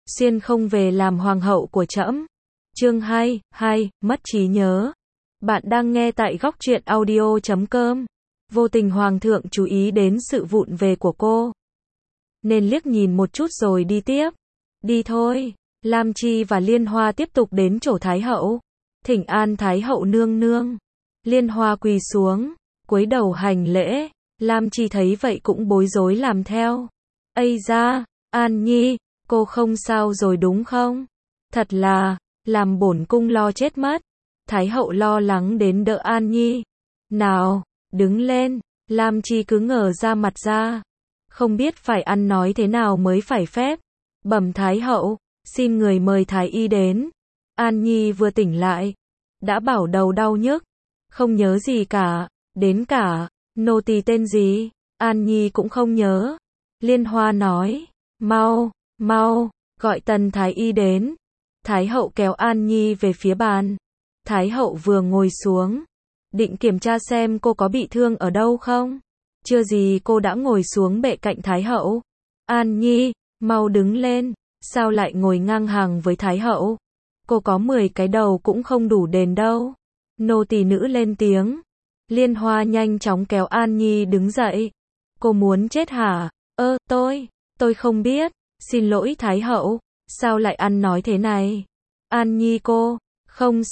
xuyên không về làm hoàng hậu của trẫm. Chương 2, mất trí nhớ. Bạn đang nghe tại góc truyện audio.com. Vô tình hoàng thượng chú ý đến sự vụng về của cô, nên liếc nhìn một chút rồi đi tiếp. Đi thôi. Lam Chi và Liên Hoa tiếp tục đến chỗ Thái hậu. Thỉnh an Thái hậu nương nương. Liên Hoa quỳ xuống, cúi đầu hành lễ. Lam Chi thấy vậy cũng bối rối làm theo. Ây da, An Nhi, cô không sao rồi đúng không? Thật là, làm bổn cung lo chết mất. Thái hậu lo lắng đến đỡ An Nhi. Nào, đứng lên. Lam Chi cứ ngờ ra mặt ra, không biết phải ăn nói thế nào mới phải phép. Bẩm Thái hậu, xin người mời Thái y đến. An Nhi vừa tỉnh lại, đã bảo đầu đau nhức, không nhớ gì cả, đến cả nô tỳ tên gì, An Nhi cũng không nhớ. Liên Hoa nói, mau, gọi Tần Thái y đến. Thái hậu kéo An Nhi về phía bàn. Thái hậu vừa ngồi xuống, định kiểm tra xem cô có bị thương ở đâu không. Chưa gì cô đã ngồi xuống bệ cạnh Thái hậu. An Nhi, mau đứng lên, sao lại ngồi ngang hàng với Thái hậu? Cô có 10 cái đầu cũng không đủ đền đâu. Nô tỳ nữ lên tiếng. Liên Hoa nhanh chóng kéo An Nhi đứng dậy. Cô muốn chết hả? Tôi không biết. Xin lỗi Thái hậu, sao lại ăn nói thế này? An Nhi cô, không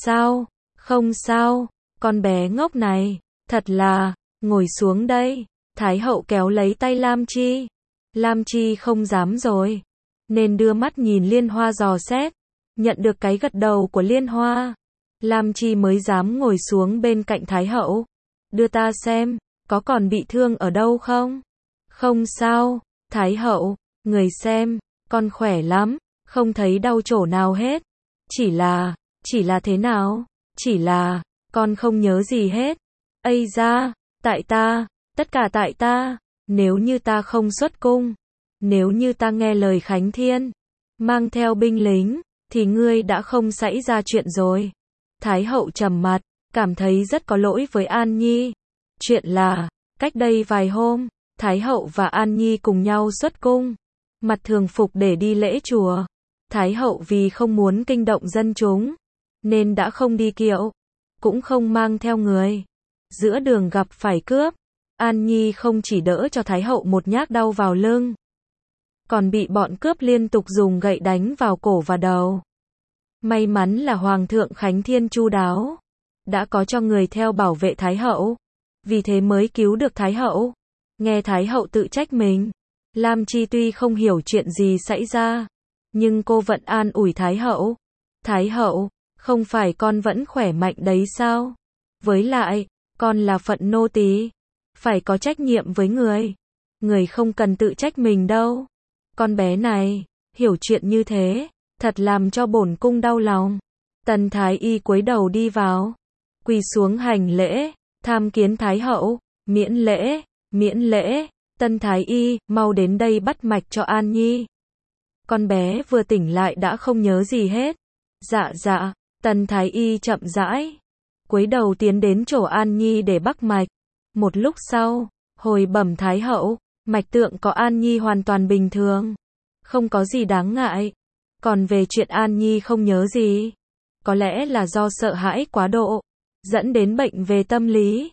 sao, con bé ngốc này, thật là, ngồi xuống đây. Thái hậu kéo lấy tay Lam Chi. Lam Chi không dám rồi, nên đưa mắt nhìn Liên Hoa dò xét. Nhận được cái gật đầu của Liên Hoa, Lam Chi mới dám ngồi xuống bên cạnh Thái hậu. Đưa ta xem, có còn bị thương ở đâu không? Không sao, Thái hậu, người xem, con khỏe lắm, không thấy đau chỗ nào hết. Chỉ là thế nào? Chỉ là, con không nhớ gì hết. Ây da, tại ta, tất cả tại ta. Nếu như ta không xuất cung, nếu như ta nghe lời Khánh Thiên, mang theo binh lính, thì ngươi đã không xảy ra chuyện rồi. Thái hậu trầm mặt, cảm thấy rất có lỗi với An Nhi. Chuyện là, cách đây vài hôm, Thái hậu và An Nhi cùng nhau xuất cung, mặc thường phục để đi lễ chùa. Thái hậu vì không muốn kinh động dân chúng, nên đã không đi kiệu, cũng không mang theo người. Giữa đường gặp phải cướp, An Nhi không chỉ đỡ cho Thái hậu một nhát đau vào lưng, còn bị bọn cướp liên tục dùng gậy đánh vào cổ và đầu. May mắn là Hoàng thượng Khánh Thiên chu đáo, đã có cho người theo bảo vệ Thái hậu, vì thế mới cứu được Thái hậu. Nghe Thái hậu tự trách mình, Lam Chi tuy không hiểu chuyện gì xảy ra, nhưng cô vẫn an ủi Thái hậu. Thái hậu, không phải con vẫn khỏe mạnh đấy sao? Với lại, con là phận nô tỳ, phải có trách nhiệm với người. Người không cần tự trách mình đâu. Con bé này, hiểu chuyện như thế, thật làm cho bổn cung đau lòng. Tần Thái y cúi đầu đi vào, quỳ xuống hành lễ, tham kiến Thái hậu. Miễn lễ. Tần Thái y, mau đến đây bắt mạch cho An Nhi. Con bé vừa tỉnh lại đã không nhớ gì hết. Dạ. Tần Thái y chậm rãi, cúi đầu tiến đến chỗ An Nhi để bắt mạch. Một lúc sau, hồi bẩm Thái hậu, mạch tượng có An Nhi hoàn toàn bình thường, không có gì đáng ngại. Còn về chuyện An Nhi không nhớ gì, có lẽ là do sợ hãi quá độ, dẫn đến bệnh về tâm lý.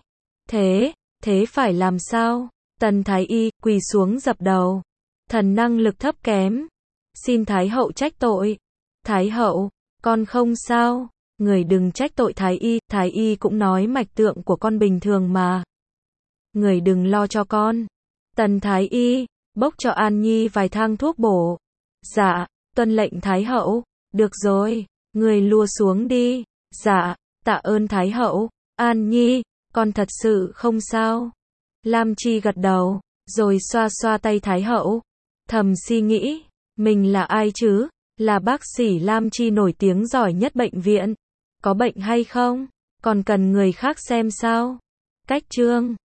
Thế phải làm sao? Tần Thái y quỳ xuống dập đầu. Thần năng lực thấp kém, xin Thái hậu trách tội. Thái hậu, con không sao. Người đừng trách tội Thái y cũng nói mạch tượng của con bình thường mà. Người đừng lo cho con. Tần Thái y, bốc cho An Nhi vài thang thuốc bổ. Dạ, tuân lệnh Thái hậu. Được rồi, người lùa xuống đi. Dạ, tạ ơn Thái hậu. An Nhi, con thật sự không sao. Lam Chi gật đầu, rồi xoa xoa tay Thái hậu. Thầm suy nghĩ, mình là ai chứ? Là bác sĩ Lam Chi nổi tiếng giỏi nhất bệnh viện. Có bệnh hay không? Còn cần người khác xem sao? Cách chương